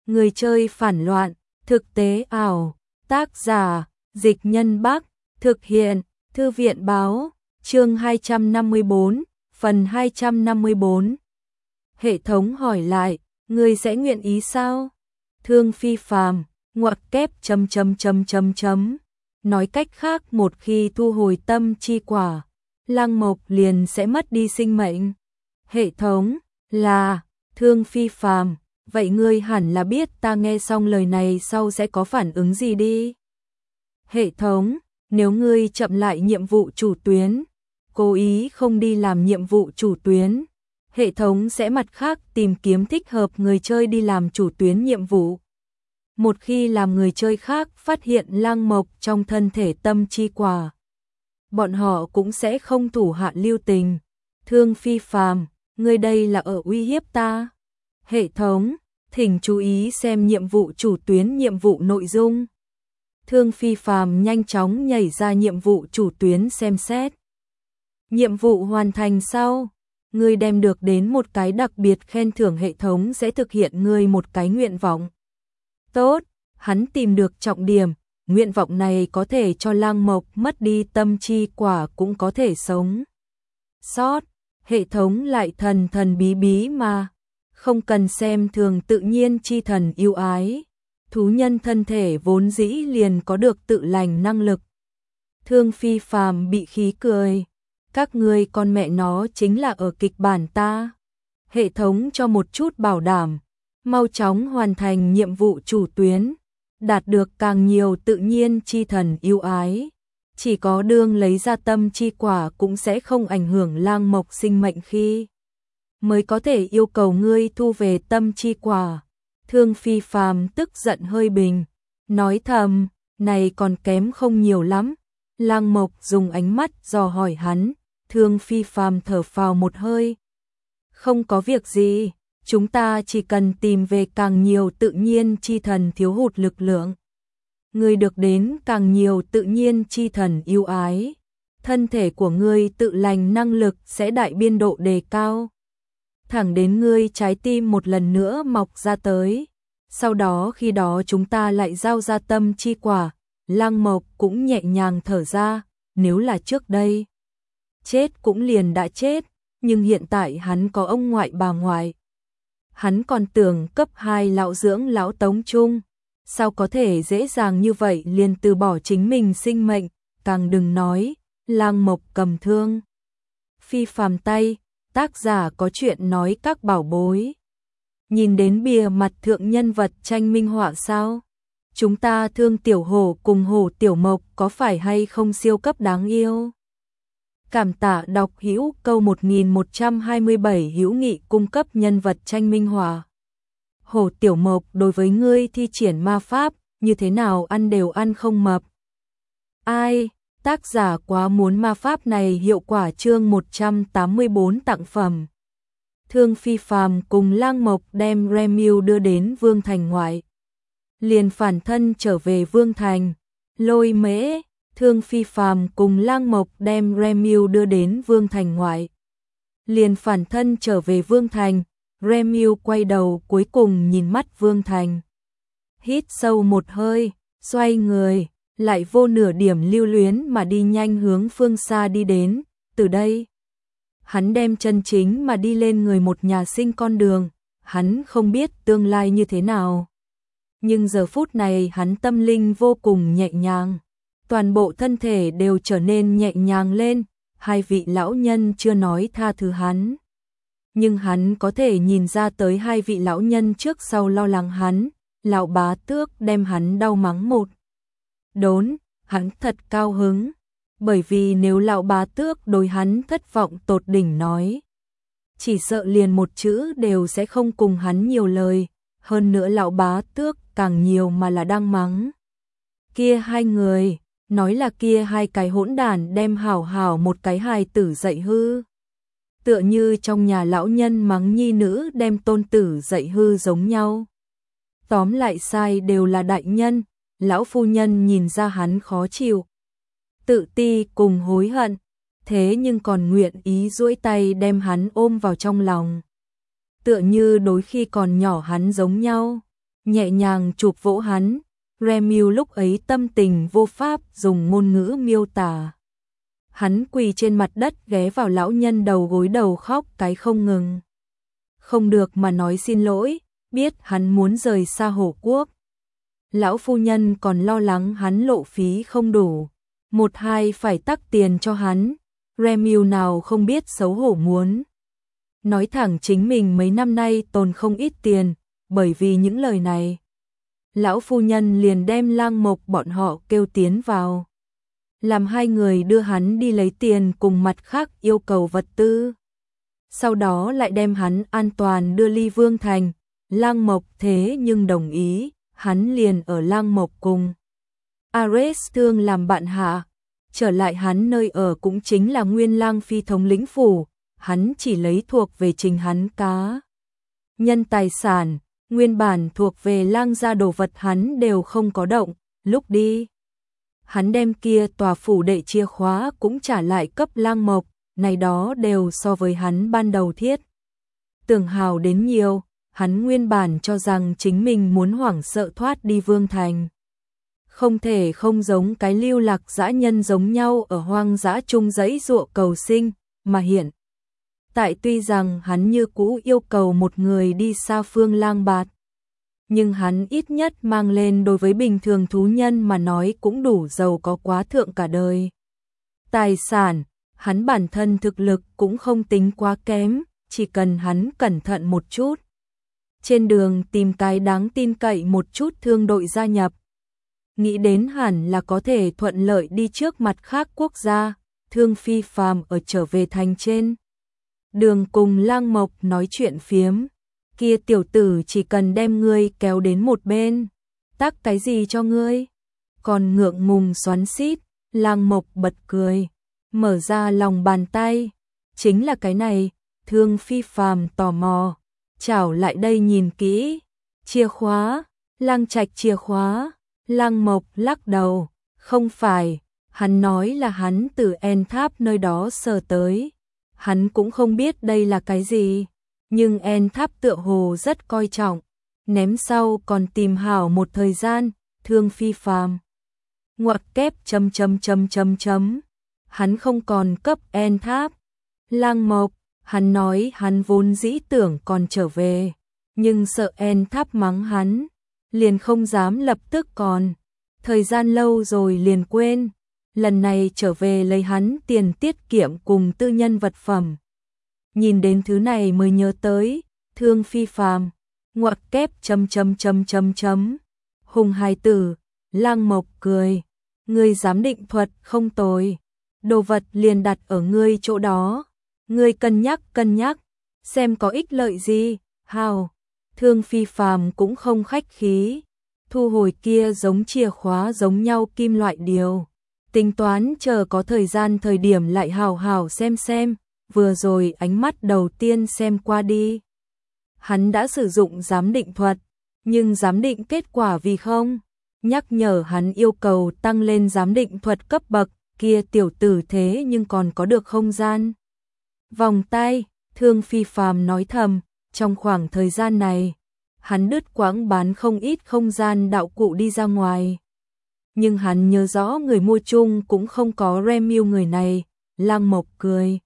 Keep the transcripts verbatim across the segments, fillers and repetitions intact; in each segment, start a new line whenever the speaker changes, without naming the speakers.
Người chơi phản loạn, thực tế ảo, tác giả, Dịch Nhân Bắc, thực hiện, Thư viện báo, chương hai trăm năm mươi bốn, phần hai trăm năm mươi bốn. Hệ thống hỏi lại, người sẽ nguyện ý sao? Thương Phi Phàm, ngoặc kép chấm chấm chấm chấm chấm. Nói cách khác, một khi thu hồi tâm chi quả, Lăng Mộc liền sẽ mất đi sinh mệnh. Hệ thống, là, Thương Phi Phàm, vậy ngươi hẳn là biết ta nghe xong lời này sau sẽ có phản ứng gì đi. Hệ thống, nếu ngươi chậm lại nhiệm vụ chủ tuyến, cố ý không đi làm nhiệm vụ chủ tuyến, hệ thống sẽ mặt khác tìm kiếm thích hợp người chơi đi làm chủ tuyến nhiệm vụ. Một khi làm người chơi khác phát hiện Lăng Mộc trong thân thể tâm chi quả, bọn họ cũng sẽ không thủ hạ lưu tình. Thương Phi Phàm, ngươi đây là ở uy hiếp ta. Hệ thống, thỉnh chú ý xem nhiệm vụ chủ tuyến nhiệm vụ nội dung. Thương Phi Phàm nhanh chóng nhảy ra nhiệm vụ chủ tuyến xem xét. Nhiệm vụ hoàn thành sau, ngươi đem được đến một cái đặc biệt khen thưởng, hệ thống sẽ thực hiện ngươi một cái nguyện vọng. Tốt, hắn tìm được trọng điểm, nguyện vọng này có thể cho Lăng Mộc mất đi tâm chi quả cũng có thể sống sót. Hệ thống lại thần thần bí bí mà, không cần xem thường tự nhiên chi thần yêu ái. Thú nhân thân thể vốn dĩ liền có được tự lành năng lực. Thương Phi Phàm bị khí cười. Các ngươi con mẹ nó chính là ở kịch bản ta. Hệ thống cho một chút bảo đảm, mau chóng hoàn thành nhiệm vụ chủ tuyến, đạt được càng nhiều tự nhiên chi thần yêu ái. Chỉ có đương lấy ra tâm chi quả cũng sẽ không ảnh hưởng Lăng Mộc sinh mệnh khi mới có thể yêu cầu ngươi thu về tâm chi quả. Thương Phi Phàm tức giận hơi bình, nói thầm, này còn kém không nhiều lắm. Lăng Mộc dùng ánh mắt dò hỏi hắn. Thương Phi Phàm thở phào một hơi. Không có việc gì, chúng ta chỉ cần tìm về càng nhiều tự nhiên chi thần thiếu hụt lực lượng. Ngươi được đến càng nhiều tự nhiên chi thần yêu ái, thân thể của ngươi tự lành năng lực sẽ đại biên độ đề cao. Thẳng đến ngươi trái tim một lần nữa mọc ra tới. Sau đó khi đó chúng ta lại giao ra tâm chi quả. Lăng Mộc cũng nhẹ nhàng thở ra, nếu là trước đây chết cũng liền đã chết, nhưng hiện tại hắn có ông ngoại bà ngoại. Hắn còn tưởng cấp hai lão dưỡng lão tống chung, sao có thể dễ dàng như vậy liền từ bỏ chính mình sinh mệnh, càng đừng nói, Lăng Mộc cầm Thương Phi Phàm tay, tác giả có chuyện nói các bảo bối. Nhìn đến bìa mặt thượng nhân vật tranh minh họa sao? Chúng ta Thương Tiểu Hổ cùng Hổ Tiểu Mộc có phải hay không siêu cấp đáng yêu? Cảm tạ đọc hữu câu một nghìn một trăm hai mươi bảy hữu nghị cung cấp nhân vật tranh minh họa. Hổ Tiểu Mộc đối với ngươi thi triển ma pháp, như thế nào ăn đều ăn không mập. Ai, tác giả quá muốn ma pháp này hiệu quả. Chương một trăm tám mươi bốn tặng phẩm. Thương Phi Phàm cùng Lăng Mộc đem Remiu đưa đến Vương Thành ngoại. Liền phản thân trở về Vương Thành. Lôi Mễ, Thương Phi Phàm cùng Lăng Mộc đem Remiu đưa đến Vương Thành ngoại. Liền phản thân trở về Vương Thành. Remiu quay đầu cuối cùng nhìn mắt Vương Thành. Hít sâu một hơi, xoay người, lại vô nửa điểm lưu luyến mà đi nhanh hướng phương xa đi đến. Từ đây, hắn đem chân chính mà đi lên người một nhà sinh con đường. Hắn không biết tương lai như thế nào, nhưng giờ phút này hắn tâm linh vô cùng nhẹ nhàng. Toàn bộ thân thể đều trở nên nhẹ nhàng lên. Hai vị lão nhân chưa nói tha thứ hắn, nhưng hắn có thể nhìn ra tới hai vị lão nhân trước sau lo lắng hắn. Lão Bá Tước đem hắn đau mắng một đốn, hắn thật cao hứng, bởi vì nếu Lão Bá Tước đối hắn thất vọng tột đỉnh nói, chỉ sợ liền một chữ đều sẽ không cùng hắn nhiều lời. Hơn nữa Lão Bá Tước càng nhiều mà là đang mắng kia hai người, nói là kia hai cái hỗn đản đem hảo hảo một cái hài tử dạy hư. Tựa như trong nhà lão nhân mắng nhi nữ đem tôn tử dạy hư giống nhau. Tóm lại sai đều là đại nhân. Lão phu nhân nhìn ra hắn khó chịu, tự ti cùng hối hận, thế nhưng còn nguyện ý duỗi tay đem hắn ôm vào trong lòng. Tựa như đối khi còn nhỏ hắn giống nhau. nhẹ nhàng chụp vỗ hắn. Remiu lúc ấy tâm tình vô pháp dùng ngôn ngữ miêu tả. Hắn quỳ trên mặt đất ghé vào lão nhân đầu gối đầu khóc cái không ngừng. Không được mà nói xin lỗi, biết hắn muốn rời xa Hổ Quốc. Lão phu nhân còn lo lắng hắn lộ phí không đủ, một hai phải tắc tiền cho hắn. Remiu nào không biết xấu hổ muốn nói thẳng chính mình mấy năm nay tồn không ít tiền, bởi vì những lời này. Lão phu nhân liền đem Lang Mộc bọn họ kêu tiến vào, làm hai người đưa hắn đi lấy tiền cùng mặt khác yêu cầu vật tư. Sau đó lại đem hắn an toàn đưa ly Vương Thành. Lang Mộc thế nhưng đồng ý, hắn liền ở Lang Mộc cùng Ares Thương làm bạn hạ. Trở lại hắn nơi ở cũng chính là Nguyên Lang Phi thống lĩnh phủ, hắn chỉ lấy thuộc về trình hắn cá nhân tài sản, nguyên bản thuộc về Lang gia đồ vật hắn đều không có động. Lúc đi, hắn đem kia tòa phủ đệ chìa khóa cũng trả lại cấp Lang Mộc, này đó đều so với hắn ban đầu thiết tưởng hào đến nhiều. Hắn nguyên bản cho rằng chính mình muốn hoảng sợ thoát đi Vương Thành, không thể không giống cái lưu lạc dã nhân giống nhau ở hoang dã chung dãy dụa cầu sinh, mà hiện tại tuy rằng hắn như cũ yêu cầu một người đi xa phương lang bạt, nhưng hắn ít nhất mang lên đối với bình thường thú nhân mà nói cũng đủ giàu có quá thượng cả đời. Tài sản, hắn bản thân thực lực cũng không tính quá kém, chỉ cần hắn cẩn thận một chút. Trên đường tìm cái đáng tin cậy một chút thương đội gia nhập. Nghĩ đến hẳn là có thể thuận lợi đi trước mặt khác quốc gia. Thương Phi Phàm ở trở về thành trên đường cùng Lang Mộc nói chuyện phiếm. Kia tiểu tử chỉ cần đem ngươi kéo đến một bên, tác cái gì cho ngươi? Còn ngượng ngùng xoắn xít. Lang Mộc bật cười, mở ra lòng bàn tay. Chính là cái này. Thương Phi Phàm tò mò, chảo lại đây nhìn kỹ. Chìa khóa, Lang Trạch chìa khóa. Lang Mộc lắc đầu, không phải, hắn nói là hắn từ En Tháp nơi đó sờ tới. Hắn cũng không biết đây là cái gì, nhưng En Tháp tựa hồ rất coi trọng, ném sau còn tìm hảo một thời gian. Thương Phi Phàm ngoặc kép chấm chấm chấm chấm chấm, hắn không còn cấp En Tháp. Lang Mộc, hắn nói hắn vốn dĩ tưởng còn trở về, nhưng sợ En Tháp mắng hắn, liền không dám lập tức còn. Thời gian lâu rồi liền quên, lần này trở về lấy hắn tiền tiết kiệm cùng tư nhân vật phẩm. Nhìn đến thứ này mới nhớ tới. Thương Phi Phàm ngoặc kép chấm chấm chấm chấm chấm, hùng hài tử. Lang Mộc cười, ngươi giám định thuật không tồi, đồ vật liền đặt ở ngươi chỗ đó, ngươi cân nhắc cân nhắc, xem có ích lợi gì. Hào. Thương Phi Phàm cũng không khách khí, thu hồi kia giống chìa khóa giống nhau kim loại điều, tính toán chờ có thời gian thời điểm lại hào hào xem xem. Vừa rồi ánh mắt đầu tiên xem qua đi, hắn đã sử dụng giám định thuật, nhưng giám định kết quả vì không nhắc nhở hắn yêu cầu tăng lên giám định thuật cấp bậc. Kia tiểu tử thế nhưng còn có được không gian vòng tay. Thương Phi Phàm nói thầm, trong khoảng thời gian này hắn đứt quãng bán không ít không gian đạo cụ đi ra ngoài, nhưng hắn nhớ rõ người mua chung cũng không có Remiu người này. Lang Mộc cười,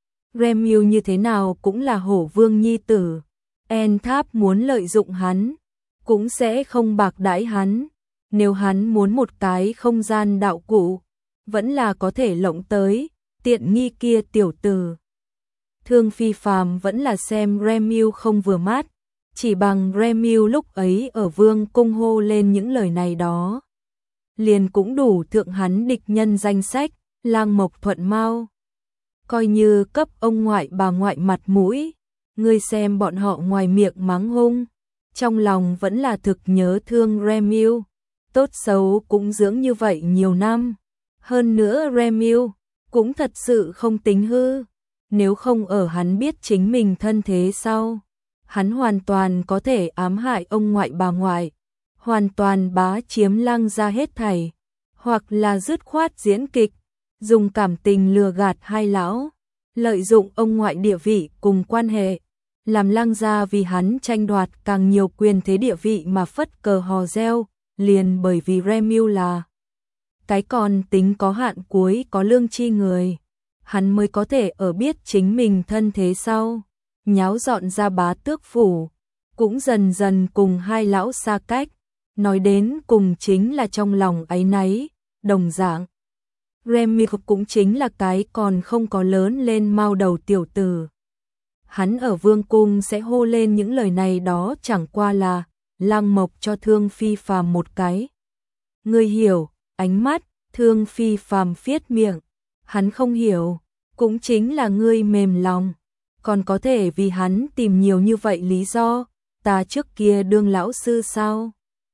Remiu như thế nào cũng là Hổ Vương nhi tử, En Tháp muốn lợi dụng hắn cũng sẽ không bạc đãi hắn. Nếu hắn muốn một cái không gian đạo cụ, vẫn là có thể lộng tới. Tiện nghi kia tiểu tử. Thương Phi Phàm vẫn là xem Remiu không vừa mắt, chỉ bằng Remiu lúc ấy ở Vương cung hô lên những lời này đó, liền cũng đủ thượng hắn địch nhân danh sách. Lang Mộc thuận mau, coi như cấp ông ngoại bà ngoại mặt mũi. Ngươi xem bọn họ ngoài miệng mắng hung, trong lòng vẫn là thực nhớ thương Remiu, tốt xấu cũng dưỡng như vậy nhiều năm. Hơn nữa Remiu cũng thật sự không tính hư, nếu không ở hắn biết chính mình thân thế sau, hắn hoàn toàn có thể ám hại ông ngoại bà ngoại, hoàn toàn bá chiếm Lang gia hết thảy, hoặc là dứt khoát diễn kịch, dùng cảm tình lừa gạt hai lão, lợi dụng ông ngoại địa vị cùng quan hệ, Làm Lăng gia vì hắn tranh đoạt càng nhiều quyền thế địa vị mà phất cờ hò reo, liền bởi vì Remil là cái còn tính có hạn cuối có lương tri người, hắn mới có thể ở biết chính mình thân thế sau, nháo dọn ra Bá Tước phủ, cũng dần dần cùng hai lão xa cách, nói đến cùng chính là trong lòng áy náy, đồng dạng. Remil cũng chính là cái còn không có lớn lên mao đầu tiểu tử. Hắn ở vương cung sẽ hô lên những lời này đó chẳng qua là Lăng Mộc cho Thương Phi Phàm một cái. Ngươi hiểu, ánh mắt, Thương Phi Phàm phiết miệng, hắn không hiểu, cũng chính là ngươi mềm lòng, còn có thể vì hắn tìm nhiều như vậy lý do, ta trước kia đương lão sư sao?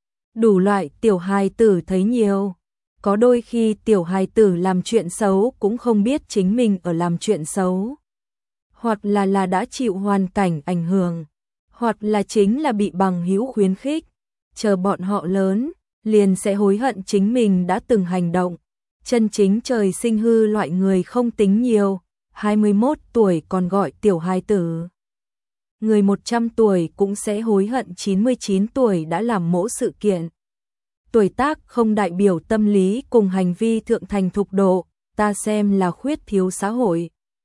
Đủ loại tiểu hài tử thấy nhiều, có đôi khi tiểu hài tử làm chuyện xấu cũng không biết chính mình ở làm chuyện xấu. Hoặc là là đã chịu hoàn cảnh ảnh hưởng, hoặc là chính là bị bằng hữu khuyến khích, chờ bọn họ lớn, liền sẽ hối hận chính mình đã từng hành động. Chân chính trời sinh hư loại người không tính nhiều, hai mươi mốt tuổi còn gọi tiểu hài tử. Người một trăm tuổi cũng sẽ hối hận chín mươi chín tuổi đã làm mỗ sự kiện. Tuổi tác không đại biểu tâm lý cùng hành vi thượng thành thục độ, ta xem là khuyết thiếu xã hội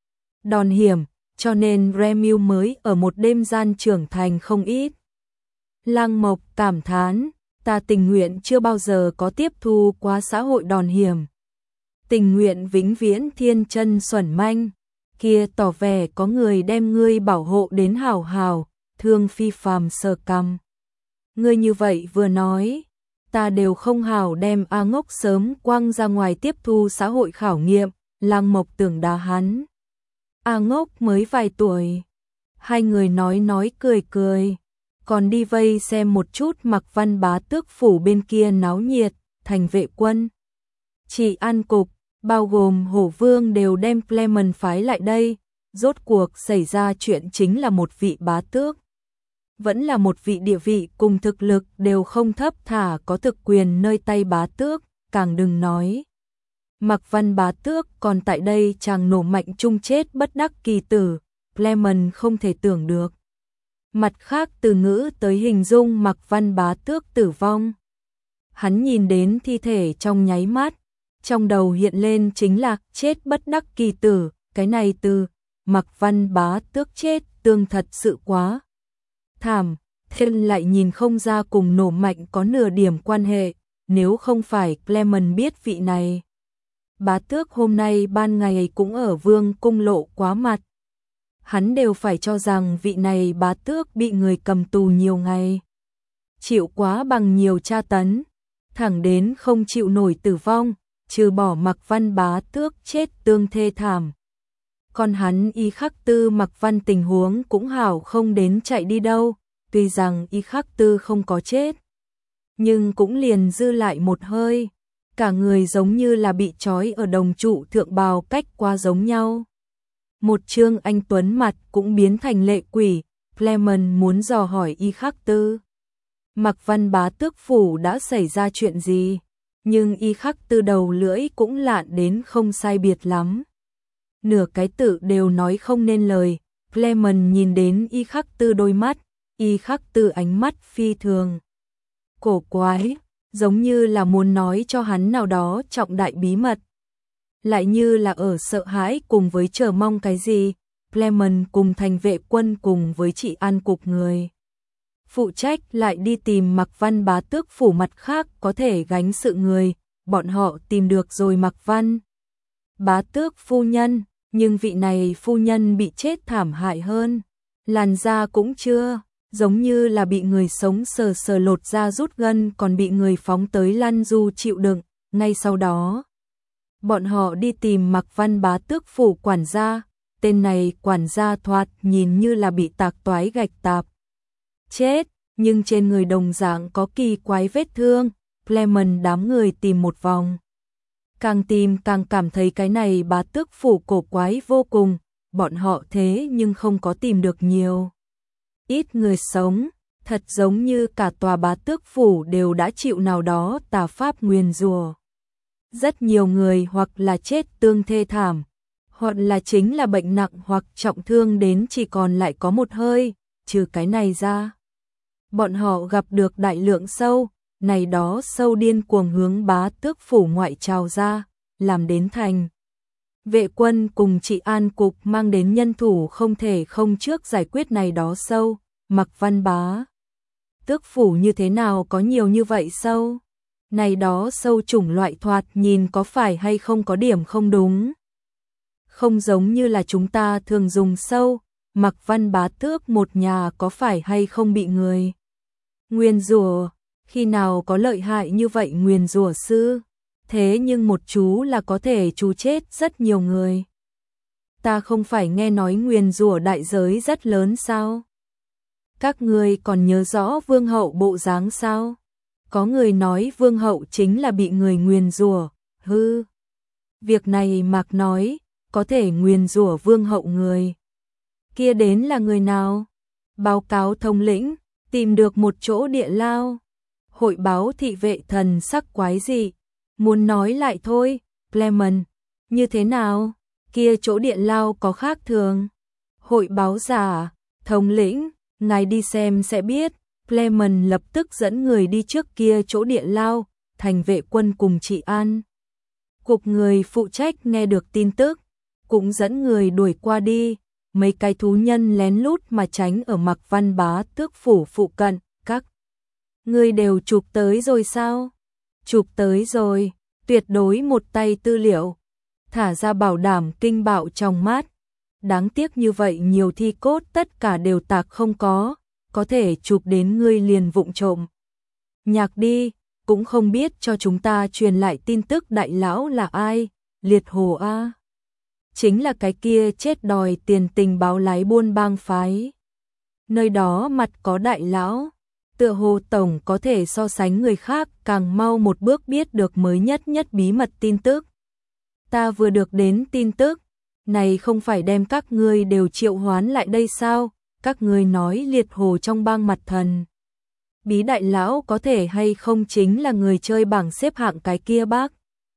đòn hiểm, cho nên Remil mới ở một đêm gian trưởng thành không ít. Lăng Mộc cảm thán, ta tình nguyện chưa bao giờ có tiếp thu qua xã hội đòn hiểm. Tình nguyện vĩnh viễn thiên chân xuẩn manh, kia tỏ vẻ có người đem ngươi bảo hộ đến hào hào, Thương Phi Phàm sờ cằm. Ngươi như vậy vừa nói, ta đều không hào đem A Ngốc sớm quăng ra ngoài tiếp thu xã hội khảo nghiệm, Lăng Mộc tưởng đá hắn. A Ngốc mới vài tuổi. Hai người nói nói cười cười, còn đi vây xem một chút Mặc Văn Bá Tước phủ bên kia náo nhiệt, thành vệ quân. Chỉ an cục, bao gồm Hổ Vương đều đem Clement phái lại đây, rốt cuộc xảy ra chuyện chính là một vị bá tước. Vẫn là một vị địa vị cùng thực lực đều không thấp thả có thực quyền nơi tay bá tước, càng đừng nói. Mặc Văn Bá Tước còn tại đây chàng nổ mạnh chung chết bất đắc kỳ tử, Clement không thể tưởng được. Mặt khác từ ngữ tới hình dung Mặc Văn Bá Tước tử vong. Hắn nhìn đến thi thể trong nháy mắt, trong đầu hiện lên chính là chết bất đắc kỳ tử, cái này từ Mặc Văn Bá Tước chết tương thật sự quá thảm, thêm lại nhìn không ra cùng nổ mạnh có nửa điểm quan hệ, nếu không phải Clement biết vị này. Bá Tước hôm nay ban ngày cũng ở vương cung lộ quá mặt. Hắn đều phải cho rằng vị này Bá Tước bị người cầm tù nhiều ngày. Chịu quá bằng nhiều tra tấn, thẳng đến không chịu nổi tử vong, trừ bỏ Mặc Văn Bá Tước chết tương thê thảm. Còn hắn Y Khắc Tư Mặc Văn tình huống cũng hảo không đến chạy đi đâu, tuy rằng Y Khắc Tư không có chết, nhưng cũng liền dư lại một hơi. Cả người giống như là bị trói ở đồng trụ thượng bào cách qua giống nhau. Một trương anh tuấn mặt cũng biến thành lệ quỷ, Clement muốn dò hỏi Y Khắc Tư. Mặc Văn Bá Tước phủ đã xảy ra chuyện gì, nhưng Y Khắc Tư đầu lưỡi cũng lạn đến không sai biệt lắm. Nửa cái tự đều nói không nên lời, Clement nhìn đến Y Khắc Tư đôi mắt, Y Khắc Tư ánh mắt phi thường cổ quái, giống như là muốn nói cho hắn nào đó trọng đại bí mật. Lại như là ở sợ hãi cùng với chờ mong cái gì, Clement cùng thành vệ quân cùng với trị an cục người phụ trách lại đi tìm Mặc Văn Bá Tước phủ mặt khác có thể gánh sự người, bọn họ tìm được rồi Mặc Văn Bá Tước phu nhân, nhưng vị này phu nhân bị chết thảm hại hơn, làn da cũng chưa, giống như là bị người sống sờ sờ lột da rút gân còn bị người phóng tới lăn du chịu đựng, ngay sau đó. Bọn họ đi tìm Mặc Văn Bá Tước phủ quản gia, tên này quản gia thoạt nhìn như là bị tạc toái gạch tạp. Chết, nhưng trên người đồng dạng có kỳ quái vết thương, Clement đám người tìm một vòng. Càng tìm càng cảm thấy cái này Bá Tước phủ cổ quái vô cùng, bọn họ thế nhưng không có tìm được nhiều. Ít người sống, thật giống như cả tòa Bá Tước phủ đều đã chịu nào đó tà pháp nguyền rủa. Rất nhiều người hoặc là chết tương thê thảm, hoặc là chính là bệnh nặng hoặc trọng thương đến chỉ còn lại có một hơi, trừ cái này ra. Bọn họ gặp được đại lượng sâu, này đó sâu điên cuồng hướng Bá Tước phủ ngoại trào ra, làm đến thành. Vệ quân cùng trị an cục mang đến nhân thủ không thể không trước giải quyết này đó sâu, Mặc Văn Bá Tước phủ như thế nào có nhiều như vậy sâu? Này đó sâu chủng loại thoạt nhìn có phải hay không có điểm không đúng? Không giống như là chúng ta thường dùng sâu, Mặc Văn Bá Tước một nhà có phải hay không bị người nguyền rủa, khi nào có lợi hại như vậy nguyền rủa sư? Thế nhưng một chú là có thể chú chết rất nhiều người. Ta không phải nghe nói nguyền rủa đại giới rất lớn sao? Các người còn nhớ rõ vương hậu bộ dáng sao? Có người nói vương hậu chính là bị người nguyền rủa, hư. Việc này Mạc nói, có thể nguyền rủa vương hậu người. Kia đến là người nào? Báo cáo thống lĩnh, tìm được một chỗ địa lao. Hội báo thị vệ thần sắc quái dị. Muốn nói lại thôi, Clement, như thế nào? Kia chỗ địa lao có khác thường. Hội báo giả, thống lĩnh, ngài đi xem sẽ biết. Clement lập tức dẫn người đi trước kia chỗ địa lao, thành vệ quân cùng trị an. Cục người phụ trách nghe được tin tức, cũng dẫn người đuổi qua đi, mấy cái thú nhân lén lút mà tránh ở Mặc Văn Bá Tước phủ phụ cận, các người đều chụp tới rồi sao? Chụp tới rồi, tuyệt đối một tay tư liệu, thả ra bảo đảm kinh bạo trong mát. Đáng tiếc như vậy nhiều thi cốt tất cả đều tạc không có, có thể chụp đến ngươi liền vụng trộm. Nhạc đi, cũng không biết cho chúng ta truyền lại tin tức đại lão là ai, Liệt Hồ A. Chính là cái kia chết đòi tiền tình báo lái buôn bang phái. Nơi đó mặt có đại lão, tựa hồ tổng có thể so sánh người khác càng mau một bước biết được mới nhất nhất bí mật tin tức. Ta vừa được đến tin tức, này không phải đem các ngươi đều triệu hoán lại đây sao? Các ngươi nói Liệt Hồ trong bang mặt thần. Bí đại lão có thể hay không chính là người chơi bảng xếp hạng cái kia bác?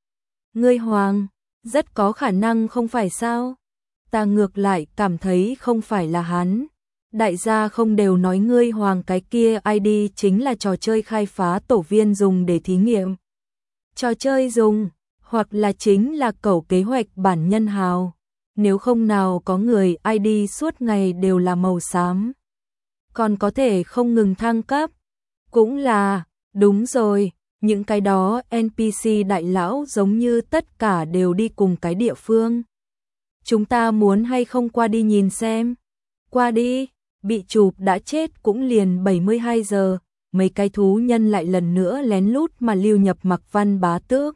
Ngươi hoàng, rất có khả năng không phải sao? Ta ngược lại cảm thấy không phải là hắn. Đại gia không đều nói ngươi hoàng cái kia i đê chính là trò chơi khai phá tổ viên dùng để thí nghiệm. Trò chơi dùng, hoặc là chính là cẩu kế hoạch bản nhân hào. Nếu không nào có người i đê suốt ngày đều là màu xám. Còn có thể không ngừng thăng cấp. Cũng là, đúng rồi, những cái đó en pê xê đại lão giống như tất cả đều đi cùng cái địa phương. Chúng ta muốn hay không qua đi nhìn xem. Qua đi, bị chụp đã chết cũng liền bảy mươi hai giờ, mấy cái thú nhân lại lần nữa lén lút mà lưu nhập Mặc Văn Bá Tước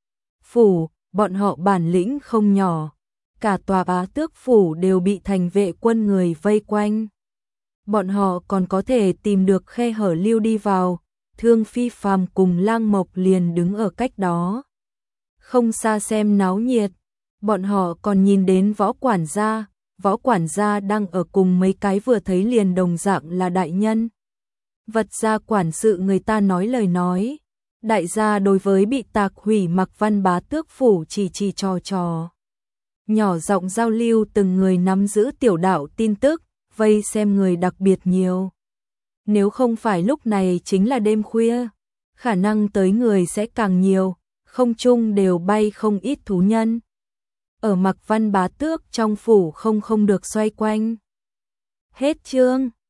phủ, bọn họ bản lĩnh không nhỏ. Cả tòa Bá Tước phủ đều bị thành vệ quân người vây quanh. Bọn họ còn có thể tìm được khe hở lưu đi vào, Thương Phi Phàm cùng Lang Mộc liền đứng ở cách đó. Không xa xem náo nhiệt, bọn họ còn nhìn đến võ quản gia, võ quản gia đang ở cùng mấy cái vừa thấy liền đồng dạng là đại nhân. Vật gia quản sự người ta nói lời nói, đại gia đối với bị tạc hủy Mặc Văn Bá Tước phủ chỉ chỉ trò trò. Nhỏ giọng giao lưu từng người nắm giữ tiểu đạo tin tức, vây xem người đặc biệt nhiều. Nếu không phải lúc này chính là đêm khuya, khả năng tới người sẽ càng nhiều, không chung đều bay không ít thú nhân. Ở Mặc Văn Bá Tước trong phủ không không được xoay quanh. Hết chương.